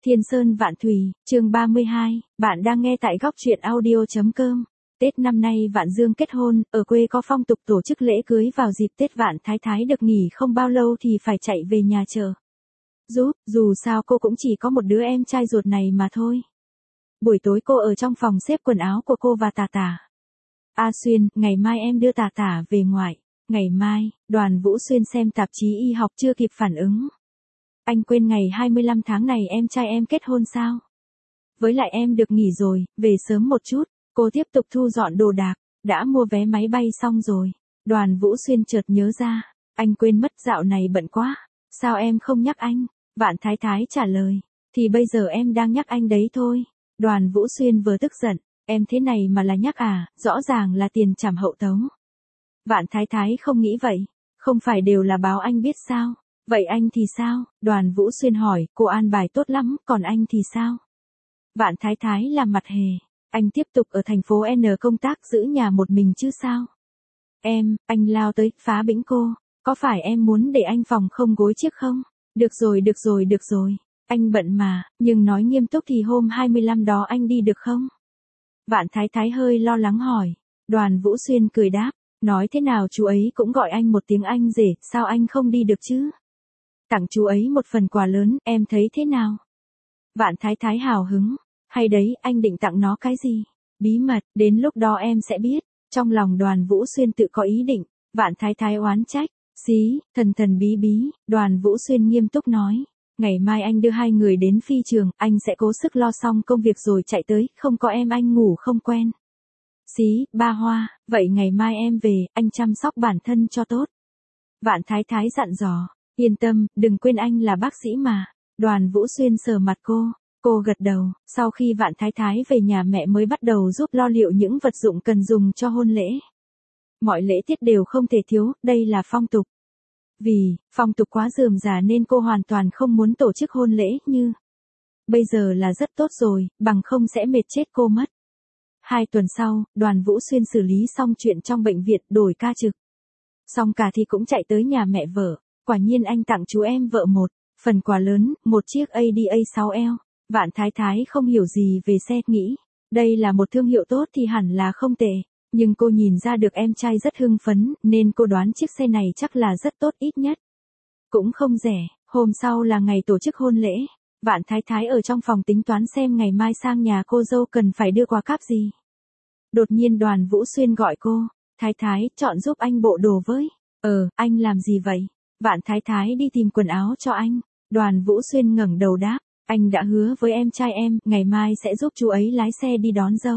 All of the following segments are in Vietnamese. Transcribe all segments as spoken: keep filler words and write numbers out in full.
Thiên Sơn Vạn Thủy, chương ba mươi hai, bạn đang nghe tại góc truyện audio.com. Tết năm nay Vạn Dương kết hôn, ở quê có phong tục tổ chức lễ cưới vào dịp Tết Vạn Thái Thái được nghỉ không bao lâu thì phải chạy về nhà chờ giúp, dù sao cô cũng chỉ có một đứa em trai ruột này mà thôi. Buổi tối cô ở trong phòng xếp quần áo của cô và Tà Tà. A Xuyên, ngày mai em đưa Tà Tà về ngoại. Ngày mai, Đoàn Vũ Xuyên xem tạp chí y học chưa kịp phản ứng. Anh quên ngày hai mươi lăm tháng này em trai em kết hôn sao? Với lại em được nghỉ rồi, về sớm một chút. Cô tiếp tục thu dọn đồ đạc, đã mua vé máy bay xong rồi. Đoàn Vũ Xuyên chợt nhớ ra, anh quên mất dạo này bận quá. Sao em không nhắc anh? Vạn Thái Thái trả lời, thì bây giờ em đang nhắc anh đấy thôi. Đoàn Vũ Xuyên vừa tức giận, em thế này mà là nhắc à, rõ ràng là tiền trảm hậu tấu. Vạn Thái Thái không nghĩ vậy, không phải đều là báo anh biết sao? Vậy anh thì sao? Đoàn Vũ Xuyên hỏi, cô an bài tốt lắm, còn anh thì sao? Vạn Thái Thái làm mặt hề, anh tiếp tục ở thành phố N công tác giữ nhà một mình chứ sao? Em, anh lao tới, phá bĩnh cô, có phải em muốn để anh phòng không gối chiếc không? Được rồi, được rồi, được rồi, anh bận mà, nhưng nói nghiêm túc thì hôm hai mươi lăm đó anh đi được không? Vạn Thái Thái hơi lo lắng hỏi, Đoàn Vũ Xuyên cười đáp, nói thế nào chú ấy cũng gọi anh một tiếng anh rể, sao anh không đi được chứ? Tặng chú ấy một phần quà lớn, em thấy thế nào? Vạn Thái Thái hào hứng, hay đấy, anh định tặng nó cái gì? Bí mật, đến lúc đó em sẽ biết. Trong lòng Đoàn Vũ Xuyên tự có ý định, Vạn Thái Thái oán trách, xí, thần thần bí bí, Đoàn Vũ Xuyên nghiêm túc nói, ngày mai anh đưa hai người đến phi trường, anh sẽ cố sức lo xong công việc rồi chạy tới, không có em anh ngủ không quen. Xí, ba hoa, vậy ngày mai em về, anh chăm sóc bản thân cho tốt. Vạn Thái Thái dặn dò, yên tâm, đừng quên anh là bác sĩ mà. Đoàn Vũ Xuyên sờ mặt cô, cô gật đầu, sau khi Vạn Thái Thái về nhà mẹ mới bắt đầu giúp lo liệu những vật dụng cần dùng cho hôn lễ. Mọi lễ tiết đều không thể thiếu, đây là phong tục. Vì, phong tục quá rườm rà nên cô hoàn toàn không muốn tổ chức hôn lễ như. Bây giờ là rất tốt rồi, bằng không sẽ mệt chết cô mất. Hai tuần sau, Đoàn Vũ Xuyên xử lý xong chuyện trong bệnh viện đổi ca trực. Xong cả thì cũng chạy tới nhà mẹ vợ, quả nhiên anh tặng chú em vợ một phần quà lớn, một chiếc A D A sáu L. Vạn Thái Thái không hiểu gì về xe, nghĩ, đây là một thương hiệu tốt thì hẳn là không tệ, nhưng cô nhìn ra được em trai rất hưng phấn, nên cô đoán chiếc xe này chắc là rất tốt, ít nhất cũng không rẻ. Hôm sau là ngày tổ chức hôn lễ, Vạn Thái Thái ở trong phòng tính toán xem ngày mai sang nhà cô dâu cần phải đưa quà cáp gì. Đột nhiên Đoàn Vũ Xuyên gọi cô, Thái Thái, chọn giúp anh bộ đồ với. Ờ, anh làm gì vậy? Vạn Thái Thái đi tìm quần áo cho anh. Đoàn Vũ Xuyên ngẩng đầu đáp, anh đã hứa với em trai em, ngày mai sẽ giúp chú ấy lái xe đi đón dâu.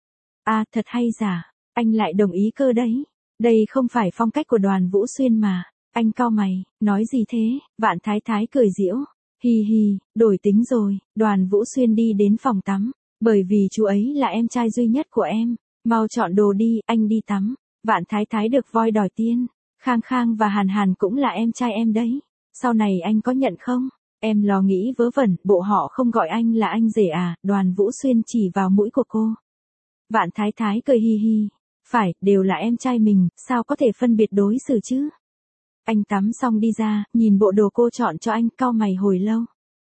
À, thật hay giả, anh lại đồng ý cơ đấy. Đây không phải phong cách của Đoàn Vũ Xuyên mà. Anh cau mày, nói gì thế? Vạn Thái Thái cười giễu, hi hi, đổi tính rồi. Đoàn Vũ Xuyên đi đến phòng tắm, bởi vì chú ấy là em trai duy nhất của em. Mau chọn đồ đi, anh đi tắm. Vạn Thái Thái được voi đòi tiên. Khang Khang và Hàn Hàn cũng là em trai em đấy. Sau này anh có nhận không? Em lo nghĩ vớ vẩn, bộ họ không gọi anh là anh rể à? Đoàn Vũ Xuyên chỉ vào mũi của cô. Vạn Thái Thái cười hi hi. Phải, đều là em trai mình, sao có thể phân biệt đối xử chứ? Anh tắm xong đi ra, nhìn bộ đồ cô chọn cho anh, cau mày hồi lâu.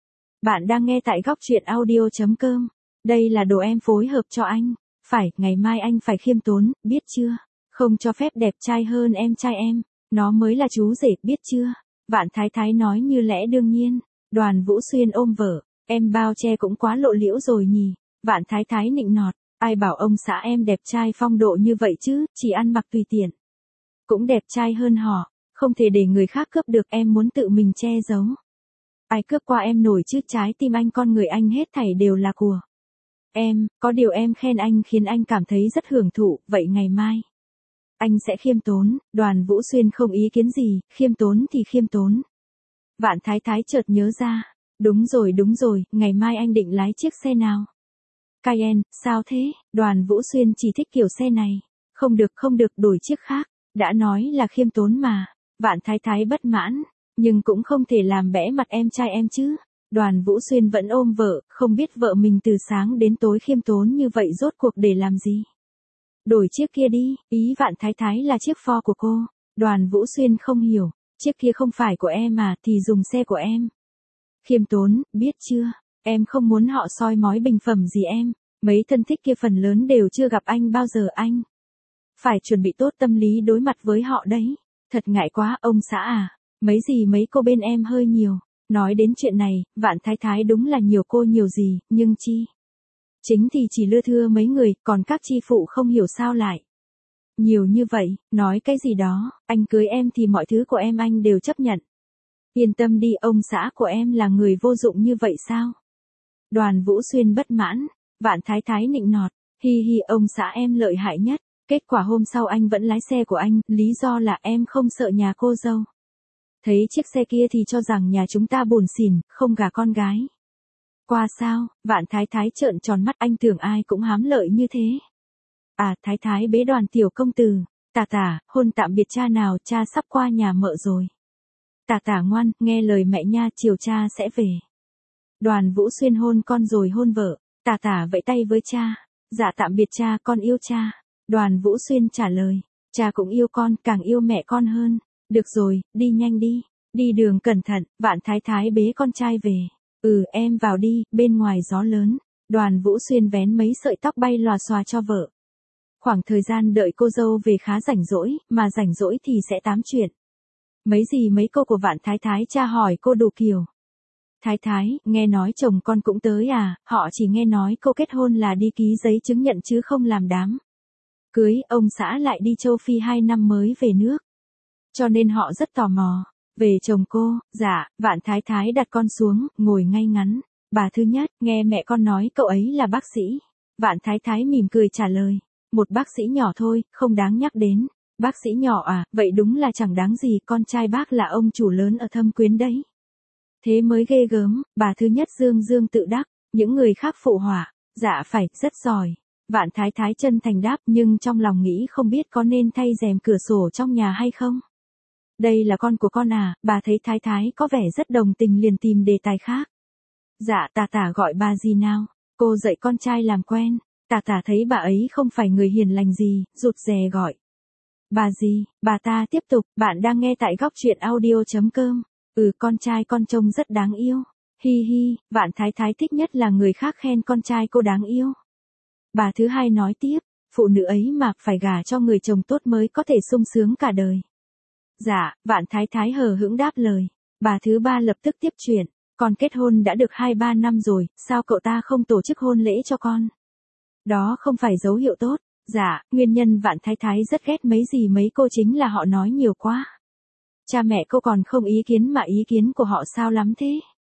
Bạn đang nghe tại góc truyện audio.com. Đây là đồ em phối hợp cho anh. Phải, ngày mai anh phải khiêm tốn, biết chưa? Không cho phép đẹp trai hơn em trai em. Nó mới là chú rể, biết chưa? Vạn Thái Thái nói như lẽ đương nhiên. Đoàn Vũ Xuyên ôm vợ, em bao che cũng quá lộ liễu rồi nhỉ. Vạn Thái Thái nịnh nọt, ai bảo ông xã em đẹp trai phong độ như vậy chứ, chỉ ăn mặc tùy tiện. Cũng đẹp trai hơn họ, không thể để người khác cướp được, em muốn tự mình che giấu. Ai cướp qua em nổi chứ, trái tim anh, con người anh hết thảy đều là của em, có điều em khen anh khiến anh cảm thấy rất hưởng thụ, vậy ngày mai anh sẽ khiêm tốn. Đoàn Vũ Xuyên không ý kiến gì, khiêm tốn thì khiêm tốn. Vạn Thái Thái chợt nhớ ra, đúng rồi đúng rồi, ngày mai anh định lái chiếc xe nào? Cayenne, sao thế? Đoàn Vũ Xuyên chỉ thích kiểu xe này. Không được không được, đổi chiếc khác, đã nói là khiêm tốn mà. Vạn Thái Thái bất mãn, nhưng cũng không thể làm bẽ mặt em trai em chứ. Đoàn Vũ Xuyên vẫn ôm vợ, không biết vợ mình từ sáng đến tối khiêm tốn như vậy rốt cuộc để làm gì. Đổi chiếc kia đi, ý Vạn Thái Thái là chiếc Ford của cô. Đoàn Vũ Xuyên không hiểu, chiếc kia không phải của em mà, thì dùng xe của em. Khiêm tốn, biết chưa? Em không muốn họ soi mói bình phẩm gì em, mấy thân thích kia phần lớn đều chưa gặp anh bao giờ anh. Phải chuẩn bị tốt tâm lý đối mặt với họ đấy. Thật ngại quá ông xã à, mấy gì mấy cô bên em hơi nhiều. Nói đến chuyện này, Vạn Thái Thái đúng là nhiều cô nhiều gì, nhưng chi. Chính thì chỉ lưa thưa mấy người, còn các chi phụ không hiểu sao lại. Nhiều như vậy, nói cái gì đó, anh cưới em thì mọi thứ của em anh đều chấp nhận. Yên tâm đi, ông xã của em là người vô dụng như vậy sao? Đoàn Vũ Xuyên bất mãn, Vạn Thái Thái nịnh nọt, hi hi ông xã em lợi hại nhất. Kết quả hôm sau anh vẫn lái xe của anh, lý do là em không sợ nhà cô dâu. Thấy chiếc xe kia thì cho rằng nhà chúng ta buồn xỉn, không gả con gái. Qua sao, Vạn Thái Thái trợn tròn mắt, anh tưởng ai cũng hám lợi như thế. À, Thái Thái bế Đoàn tiểu công tử, tà tà, hôn tạm biệt cha nào, cha sắp qua nhà mợ rồi. Tà tà ngoan, nghe lời mẹ nha, chiều cha sẽ về. Đoàn Vũ Xuyên hôn con rồi hôn vợ, tà tà vẫy tay với cha. Dạ tạm biệt cha, con yêu cha. Đoàn Vũ Xuyên trả lời, cha cũng yêu con, càng yêu mẹ con hơn. Được rồi, đi nhanh đi, đi đường cẩn thận. Vạn Thái Thái bế con trai về. Ừ, em vào đi, bên ngoài gió lớn. Đoàn Vũ Xuyên vén mấy sợi tóc bay lòa xòa cho vợ. Khoảng thời gian đợi cô dâu về khá rảnh rỗi, mà rảnh rỗi thì sẽ tám chuyện. Mấy gì mấy cô của Vạn Thái Thái tra hỏi cô đủ kiểu. Thái Thái, nghe nói chồng con cũng tới à, họ chỉ nghe nói cô kết hôn là đi ký giấy chứng nhận chứ không làm đám cưới, ông xã lại đi châu Phi hai năm mới về nước. Cho nên họ rất tò mò. Về chồng cô, dạ, Vạn Thái Thái đặt con xuống, ngồi ngay ngắn. Bà thứ nhất, nghe mẹ con nói cậu ấy là bác sĩ. Vạn Thái Thái mỉm cười trả lời. Một bác sĩ nhỏ thôi, không đáng nhắc đến. Bác sĩ nhỏ à, vậy đúng là chẳng đáng gì, con trai bác là ông chủ lớn ở Thâm Quyến đấy. Thế mới ghê gớm, bà thứ nhất dương dương tự đắc, những người khác phụ họa. Dạ phải, rất giỏi. Vạn Thái Thái chân thành đáp, nhưng trong lòng nghĩ không biết có nên thay rèm cửa sổ trong nhà hay không. Đây là con của con à, bà thấy Thái Thái có vẻ rất đồng tình liền tìm đề tài khác. Dạ tà tà gọi bà gì nào, cô dạy con trai làm quen. Tà tà thấy bà ấy không phải người hiền lành gì, rụt rè gọi. Bà gì, bà ta tiếp tục, bạn đang nghe tại góc truyện audio chấm com. Ừ, con trai con trông rất đáng yêu. Hi hi, Vạn Thái Thái thích nhất là người khác khen con trai cô đáng yêu. Bà thứ hai nói tiếp, phụ nữ ấy mà phải gả cho người chồng tốt mới có thể sung sướng cả đời. Dạ, Vạn Thái Thái hờ hững đáp lời. Bà thứ ba lập tức tiếp chuyện, con kết hôn đã được hai ba năm rồi, sao cậu ta không tổ chức hôn lễ cho con? Đó không phải dấu hiệu tốt. Dạ, nguyên nhân Vạn Thái Thái rất ghét mấy gì mấy cô chính là họ nói nhiều quá. Cha mẹ cô còn không ý kiến mà ý kiến của họ sao lắm thế?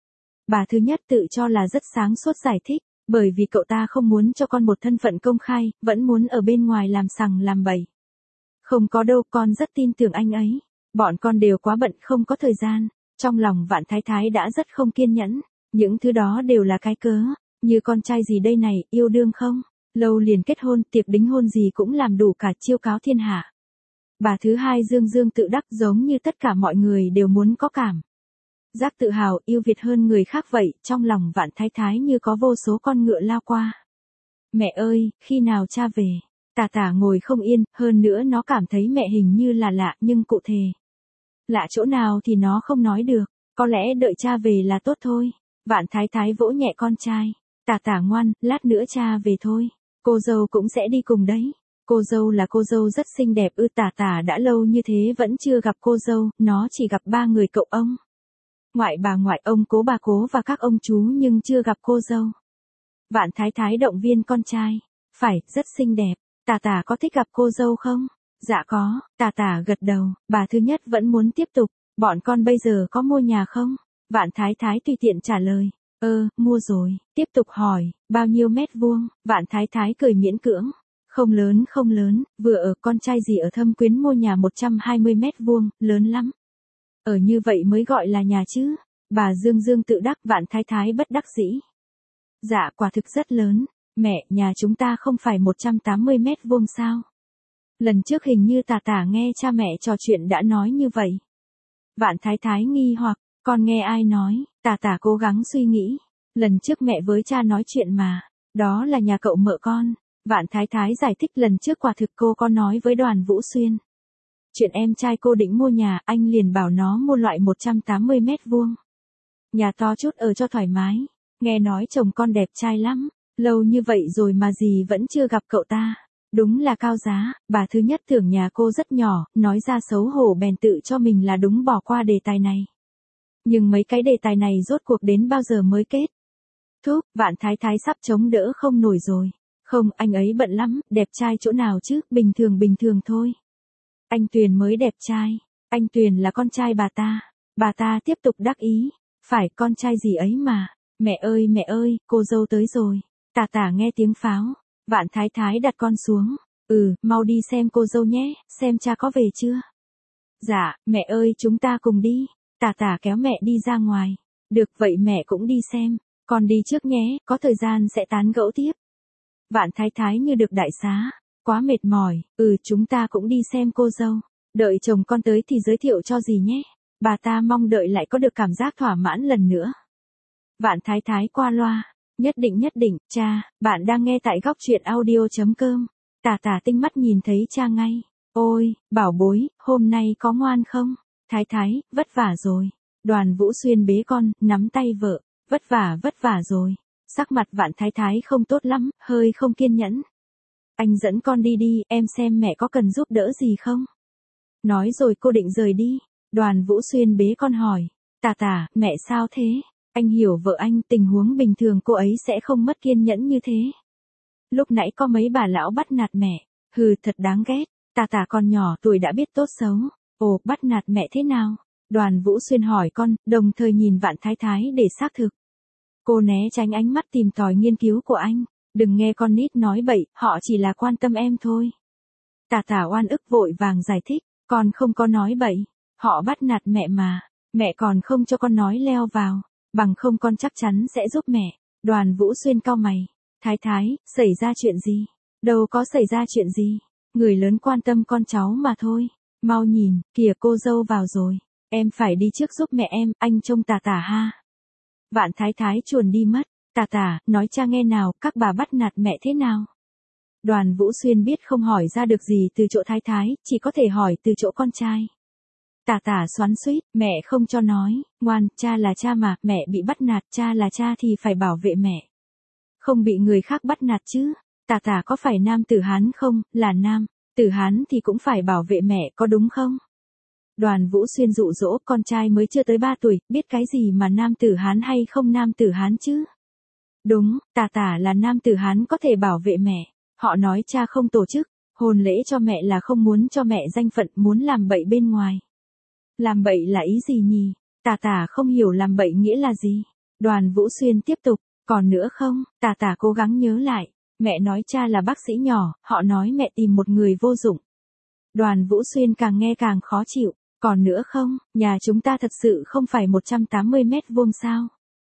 Bà thứ nhất tự cho là rất sáng suốt giải thích, bởi vì cậu ta không muốn cho con một thân phận công khai, vẫn muốn ở bên ngoài làm sằng làm bậy. Không có đâu, con rất tin tưởng anh ấy. Bọn con đều quá bận không có thời gian. Trong lòng Vạn Thái Thái đã rất không kiên nhẫn. Những thứ đó đều là cái cớ. Như con trai gì đây này, yêu đương không? Lâu liền kết hôn, tiệc đính hôn gì cũng làm đủ cả chiêu cáo thiên hạ. Bà thứ hai dương dương tự đắc giống như tất cả mọi người đều muốn có cảm giác tự hào yêu Việt hơn người khác vậy, trong lòng Vạn Thái Thái như có vô số con ngựa lao qua. Mẹ ơi, khi nào cha về? Tà tà ngồi không yên, hơn nữa nó cảm thấy mẹ hình như là lạ nhưng cụ thể. Lạ chỗ nào thì nó không nói được, có lẽ đợi cha về là tốt thôi. Vạn Thái Thái vỗ nhẹ con trai. Tà tà ngoan, lát nữa cha về thôi. Cô dâu cũng sẽ đi cùng đấy. Cô dâu là cô dâu rất xinh đẹp ư? Tà tà đã lâu như thế vẫn chưa gặp cô dâu, nó chỉ gặp ba người cậu ông. Ngoại bà ngoại ông cố bà cố và các ông chú nhưng chưa gặp cô dâu. Vạn Thái Thái động viên con trai. Phải, rất xinh đẹp. Tà tà có thích gặp cô dâu không? Dạ có, tà tà gật đầu. Bà thứ nhất vẫn muốn tiếp tục. Bọn con bây giờ có mua nhà không? Vạn Thái Thái tùy tiện trả lời. Ơ, mua rồi. Tiếp tục hỏi, bao nhiêu mét vuông? Vạn Thái Thái cười miễn cưỡng. Không lớn không lớn, vừa ở, con trai gì ở Thâm Quyến mua nhà một trăm hai mươi mét vuông, lớn lắm. Ở như vậy mới gọi là nhà chứ. Bà dương dương tự đắc. Vạn Thái Thái bất đắc dĩ. Dạ quả thực rất lớn. Mẹ, nhà chúng ta không phải một trăm tám mươi mét vuông sao? Lần trước hình như tà tà nghe cha mẹ trò chuyện đã nói như vậy. Vạn Thái Thái nghi hoặc, con nghe ai nói? Tà tà cố gắng suy nghĩ. Lần trước mẹ với cha nói chuyện mà. Đó là nhà cậu mợ con. Vạn Thái Thái giải thích lần trước quả thực cô có nói với Đoàn Vũ Xuyên. Chuyện em trai cô định mua nhà, anh liền bảo nó mua loại một trăm tám mươi mét vuông. Nhà to chút ở cho thoải mái. Nghe nói chồng con đẹp trai lắm, lâu như vậy rồi mà gì vẫn chưa gặp cậu ta. Đúng là cao giá, bà thứ nhất tưởng nhà cô rất nhỏ, nói ra xấu hổ bèn tự cho mình là đúng bỏ qua đề tài này. Nhưng mấy cái đề tài này rốt cuộc đến bao giờ mới kết? Thúc, Vạn Thái Thái sắp chống đỡ không nổi rồi. Không, anh ấy bận lắm, đẹp trai chỗ nào chứ, bình thường bình thường thôi. Anh Tuyền mới đẹp trai, anh Tuyền là con trai bà ta. Bà ta tiếp tục đắc ý, phải con trai gì ấy mà. Mẹ ơi mẹ ơi, cô dâu tới rồi. Tà tà nghe tiếng pháo, Vạn Thái Thái đặt con xuống. Ừ, mau đi xem cô dâu nhé, xem cha có về chưa. Dạ, mẹ ơi chúng ta cùng đi. Tà tà kéo mẹ đi ra ngoài. Được vậy mẹ cũng đi xem, con đi trước nhé, có thời gian sẽ tán gẫu tiếp. Vạn Thái Thái như được đại xá, quá mệt mỏi, ừ chúng ta cũng đi xem cô dâu. Đợi chồng con tới thì giới thiệu cho gì nhé. Bà ta mong đợi lại có được cảm giác thỏa mãn lần nữa. Vạn Thái Thái qua loa, nhất định nhất định, cha, bạn đang nghe tại góc truyện audio.com. Tà tà tinh mắt nhìn thấy cha ngay. Ôi, bảo bối, hôm nay có ngoan không? Thái Thái, vất vả rồi. Đoàn Vũ Xuyên bế con, nắm tay vợ, vất vả vất vả rồi. Sắc mặt Vạn Thái Thái không tốt lắm, hơi không kiên nhẫn. Anh dẫn con đi đi, em xem mẹ có cần giúp đỡ gì không? Nói rồi cô định rời đi. Đoàn Vũ Xuyên bế con hỏi. Tà tà, mẹ sao thế? Anh hiểu vợ anh, tình huống bình thường cô ấy sẽ không mất kiên nhẫn như thế. Lúc nãy có mấy bà lão bắt nạt mẹ. Hừ, thật đáng ghét. Tà tà còn nhỏ tuổi đã biết tốt xấu. Ồ, bắt nạt mẹ thế nào? Đoàn Vũ Xuyên hỏi con, đồng thời nhìn Vạn Thái Thái để xác thực. Cô né tránh ánh mắt tìm tòi nghiên cứu của anh. Đừng nghe con nít nói bậy, họ chỉ là quan tâm em thôi. Tà tà oan ức vội vàng giải thích, con không có nói bậy. Họ bắt nạt mẹ mà, mẹ còn không cho con nói leo vào, bằng không con chắc chắn sẽ giúp mẹ. Đoàn Vũ Xuyên cau mày. Thái Thái, xảy ra chuyện gì? Đâu có xảy ra chuyện gì. Người lớn quan tâm con cháu mà thôi. Mau nhìn, kìa cô dâu vào rồi. Em phải đi trước giúp mẹ em, anh trông tà tà ha. Vạn Thái Thái chuồn đi mất. Tà tà, nói cha nghe nào, các bà bắt nạt mẹ thế nào? Đoàn Vũ Xuyên biết không hỏi ra được gì từ chỗ Thái Thái, chỉ có thể hỏi từ chỗ con trai. Tà tà xoắn xuýt, mẹ không cho nói, ngoan, cha là cha mà, mẹ bị bắt nạt, cha là cha thì phải bảo vệ mẹ. Không bị người khác bắt nạt chứ. Tà tà có phải nam tử Hán không, là nam, tử Hán thì cũng phải bảo vệ mẹ có đúng không? Đoàn Vũ Xuyên dụ dỗ, con trai mới chưa tới ba tuổi, biết cái gì mà nam tử Hán hay không nam tử Hán chứ? Đúng, tà tà là nam tử Hán có thể bảo vệ mẹ. Họ nói cha không tổ chức hôn lễ cho mẹ là không muốn cho mẹ danh phận, muốn làm bậy bên ngoài. Làm bậy là ý gì nhỉ? Tà tà không hiểu làm bậy nghĩa là gì. Đoàn Vũ Xuyên tiếp tục, còn nữa không? Tà tà cố gắng nhớ lại. Mẹ nói cha là bác sĩ nhỏ, họ nói mẹ tìm một người vô dụng. Đoàn Vũ Xuyên càng nghe càng khó chịu. Còn nữa không? Nhà chúng ta thật sự không phải một trăm tám mươi mét vuông sao?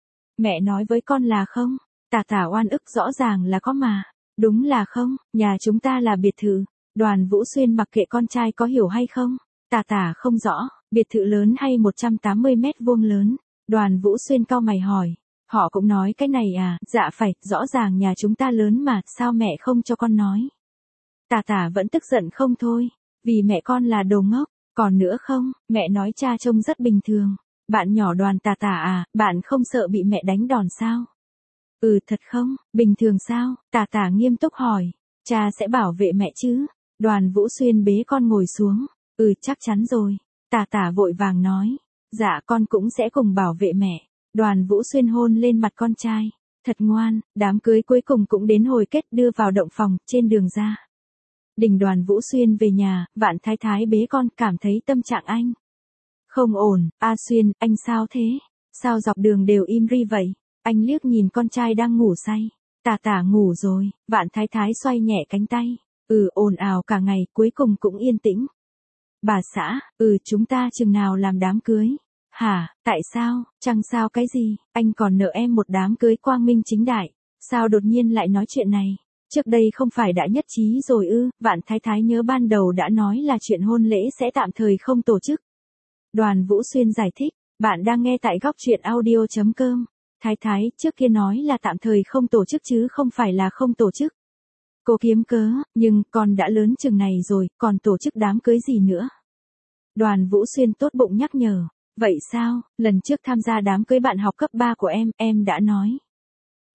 Mẹ nói với con là không? Tà tà oan ức rõ ràng là có mà. Đúng là không, nhà chúng ta là biệt thự. Đoàn Vũ Xuyên mặc kệ con trai có hiểu hay không. Tà tà không rõ, biệt thự lớn hay một trăm tám mươi mét vuông lớn. Đoàn Vũ Xuyên cau mày hỏi. Họ cũng nói cái này à, dạ phải, rõ ràng nhà chúng ta lớn mà, sao mẹ không cho con nói. Tà tà vẫn tức giận không thôi, vì mẹ con là đồ ngốc. Còn nữa không, mẹ nói cha trông rất bình thường. Bạn nhỏ Đoàn tà tà à, bạn không sợ bị mẹ đánh đòn sao? Ừ thật không, bình thường sao? Tà tà nghiêm túc hỏi. Cha sẽ bảo vệ mẹ chứ? Đoàn Vũ Xuyên bế con ngồi xuống. Ừ chắc chắn rồi. Tà tà vội vàng nói. Dạ con cũng sẽ cùng bảo vệ mẹ. Đoàn Vũ Xuyên hôn lên mặt con trai. Thật ngoan, đám cưới cuối cùng cũng đến hồi kết, đưa vào động phòng, trên đường ra. Đình Đoàn Vũ Xuyên về nhà, Vạn Thái Thái bế con, cảm thấy tâm trạng anh không ổn. A Xuyên, anh sao thế? Sao dọc đường đều im ri vậy? Anh liếc nhìn con trai đang ngủ say. Tà tà ngủ rồi. Vạn Thái Thái xoay nhẹ cánh tay. Ừ ồn ào cả ngày, cuối cùng cũng yên tĩnh. Bà xã, ừ chúng ta chừng nào làm đám cưới? Hả, tại sao, chẳng sao cái gì, anh còn nợ em một đám cưới quang minh chính đại. Sao đột nhiên lại nói chuyện này? Trước đây không phải đã nhất trí rồi ư? Vạn Thái Thái nhớ ban đầu đã nói là chuyện hôn lễ sẽ tạm thời không tổ chức. Đoàn Vũ Xuyên giải thích, bạn đang nghe tại góc truyện audio.com. Thái Thái, trước kia nói là tạm thời không tổ chức chứ không phải là không tổ chức. Cô kiếm cớ, nhưng con đã lớn chừng này rồi, còn tổ chức đám cưới gì nữa? Đoàn Vũ Xuyên tốt bụng nhắc nhở. Vậy sao, lần trước tham gia đám cưới bạn học cấp ba của em, em đã nói.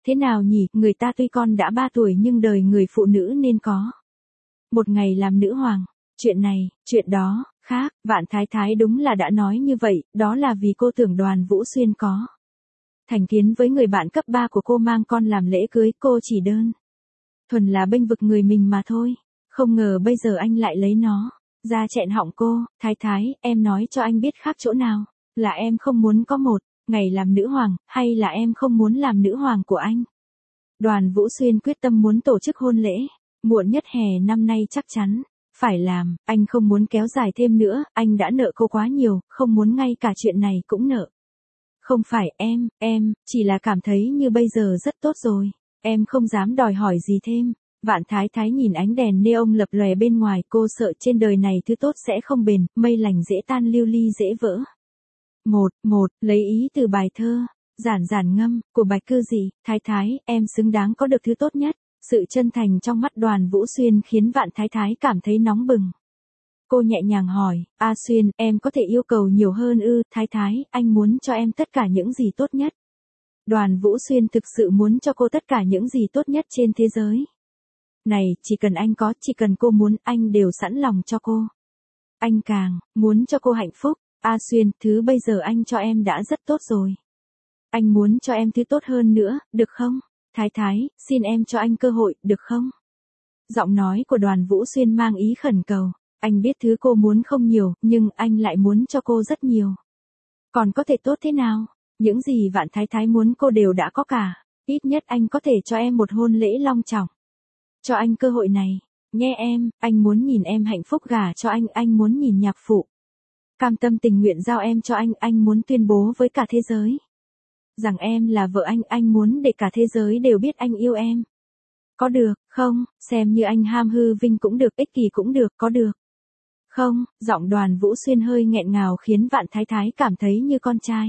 Thế nào nhỉ, người ta tuy con đã ba tuổi nhưng đời người phụ nữ nên có. Một ngày làm nữ hoàng, chuyện này, chuyện đó, khác, Vạn Thái Thái đúng là đã nói như vậy, đó là vì cô tưởng Đoàn Vũ Xuyên có thành kiến với người bạn cấp ba của cô mang con làm lễ cưới, cô chỉ đơn thuần là bênh vực người mình mà thôi. Không ngờ bây giờ anh lại lấy nó ra chẹn họng cô. Thái Thái, em nói cho anh biết khác chỗ nào, là em không muốn có một ngày làm nữ hoàng, hay là em không muốn làm nữ hoàng của anh? Đoàn Vũ Xuyên quyết tâm muốn tổ chức hôn lễ, muộn nhất hè năm nay chắc chắn phải làm, anh không muốn kéo dài thêm nữa, anh đã nợ cô quá nhiều, không muốn ngay cả chuyện này cũng nợ. Không phải em, em, chỉ là cảm thấy như bây giờ rất tốt rồi, em không dám đòi hỏi gì thêm. Vạn Thái Thái nhìn ánh đèn neon lập lòe bên ngoài, cô sợ trên đời này thứ tốt sẽ không bền, mây lành dễ tan lưu ly dễ vỡ. Một, một, lấy ý từ bài thơ, giản giản ngâm, của Bạch Cư Dị. Thái Thái, em xứng đáng có được thứ tốt nhất. Sự chân thành trong mắt Đoàn Vũ Xuyên khiến Vạn Thái Thái cảm thấy nóng bừng. Cô nhẹ nhàng hỏi, A Xuyên, em có thể yêu cầu nhiều hơn ư? Thái Thái, anh muốn cho em tất cả những gì tốt nhất. Đoàn Vũ Xuyên thực sự muốn cho cô tất cả những gì tốt nhất trên thế giới này, chỉ cần anh có, chỉ cần cô muốn, anh đều sẵn lòng cho cô. Anh càng muốn cho cô hạnh phúc. A Xuyên, thứ bây giờ anh cho em đã rất tốt rồi. Anh muốn cho em thứ tốt hơn nữa, được không? Thái Thái, xin em cho anh cơ hội, được không? Giọng nói của Đoàn Vũ Xuyên mang ý khẩn cầu. Anh biết thứ cô muốn không nhiều, nhưng anh lại muốn cho cô rất nhiều. Còn có thể tốt thế nào? Những gì Vạn Thái Thái muốn cô đều đã có cả. Ít nhất anh có thể cho em một hôn lễ long trọng. Cho anh cơ hội này. Nghe em, anh muốn nhìn em hạnh phúc gả cho anh, anh muốn nhìn nhạc phụ cam tâm tình nguyện giao em cho anh, anh muốn tuyên bố với cả thế giới rằng em là vợ anh, anh muốn để cả thế giới đều biết anh yêu em. Có được, không? Xem như anh ham hư vinh cũng được, ích kỷ cũng được, có được. Không? Giọng Đoàn Vũ Xuyên hơi nghẹn ngào khiến Vạn Thái Thái cảm thấy như con trai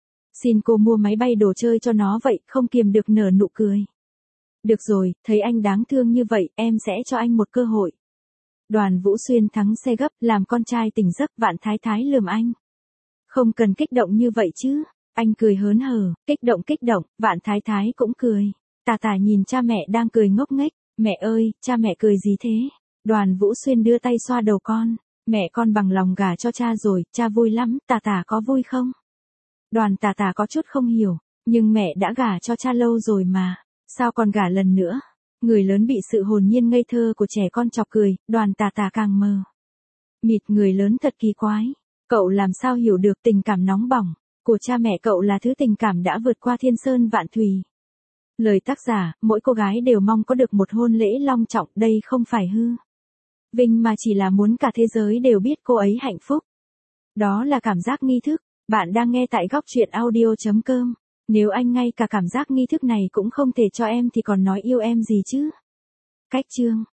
xin cô mua máy bay đồ chơi cho nó vậy, không kiềm được nở nụ cười. Được rồi, thấy anh đáng thương như vậy, em sẽ cho anh một cơ hội. Đoàn Vũ Xuyên thắng xe gấp, làm con trai tỉnh giấc. Vạn Thái Thái lườm anh. Không cần kích động như vậy chứ. Anh cười hớn hở, kích động kích động, Vạn Thái Thái cũng cười. Tà tà nhìn cha mẹ đang cười ngốc nghếch. Mẹ ơi, cha mẹ cười gì thế? Đoàn Vũ Xuyên đưa tay xoa đầu con. Mẹ con bằng lòng gả cho cha rồi, cha vui lắm, tà tà có vui không? Đoàn tà tà có chút không hiểu, nhưng mẹ đã gả cho cha lâu rồi mà, sao còn gả lần nữa? Người lớn bị sự hồn nhiên ngây thơ của trẻ con chọc cười, Đoàn tà tà càng mờ mịt. Người lớn thật kỳ quái, cậu làm sao hiểu được tình cảm nóng bỏng của cha mẹ cậu là thứ tình cảm đã vượt qua thiên sơn vạn thủy. Lời tác giả, mỗi cô gái đều mong có được một hôn lễ long trọng, đây không phải hư vinh mà chỉ là muốn cả thế giới đều biết cô ấy hạnh phúc. Đó là cảm giác nghi thức. Bạn đang nghe tại góc truyện audio chấm com. Nếu anh ngay cả cảm giác nghi thức này cũng không thể cho em thì còn nói yêu em gì chứ? Cách chương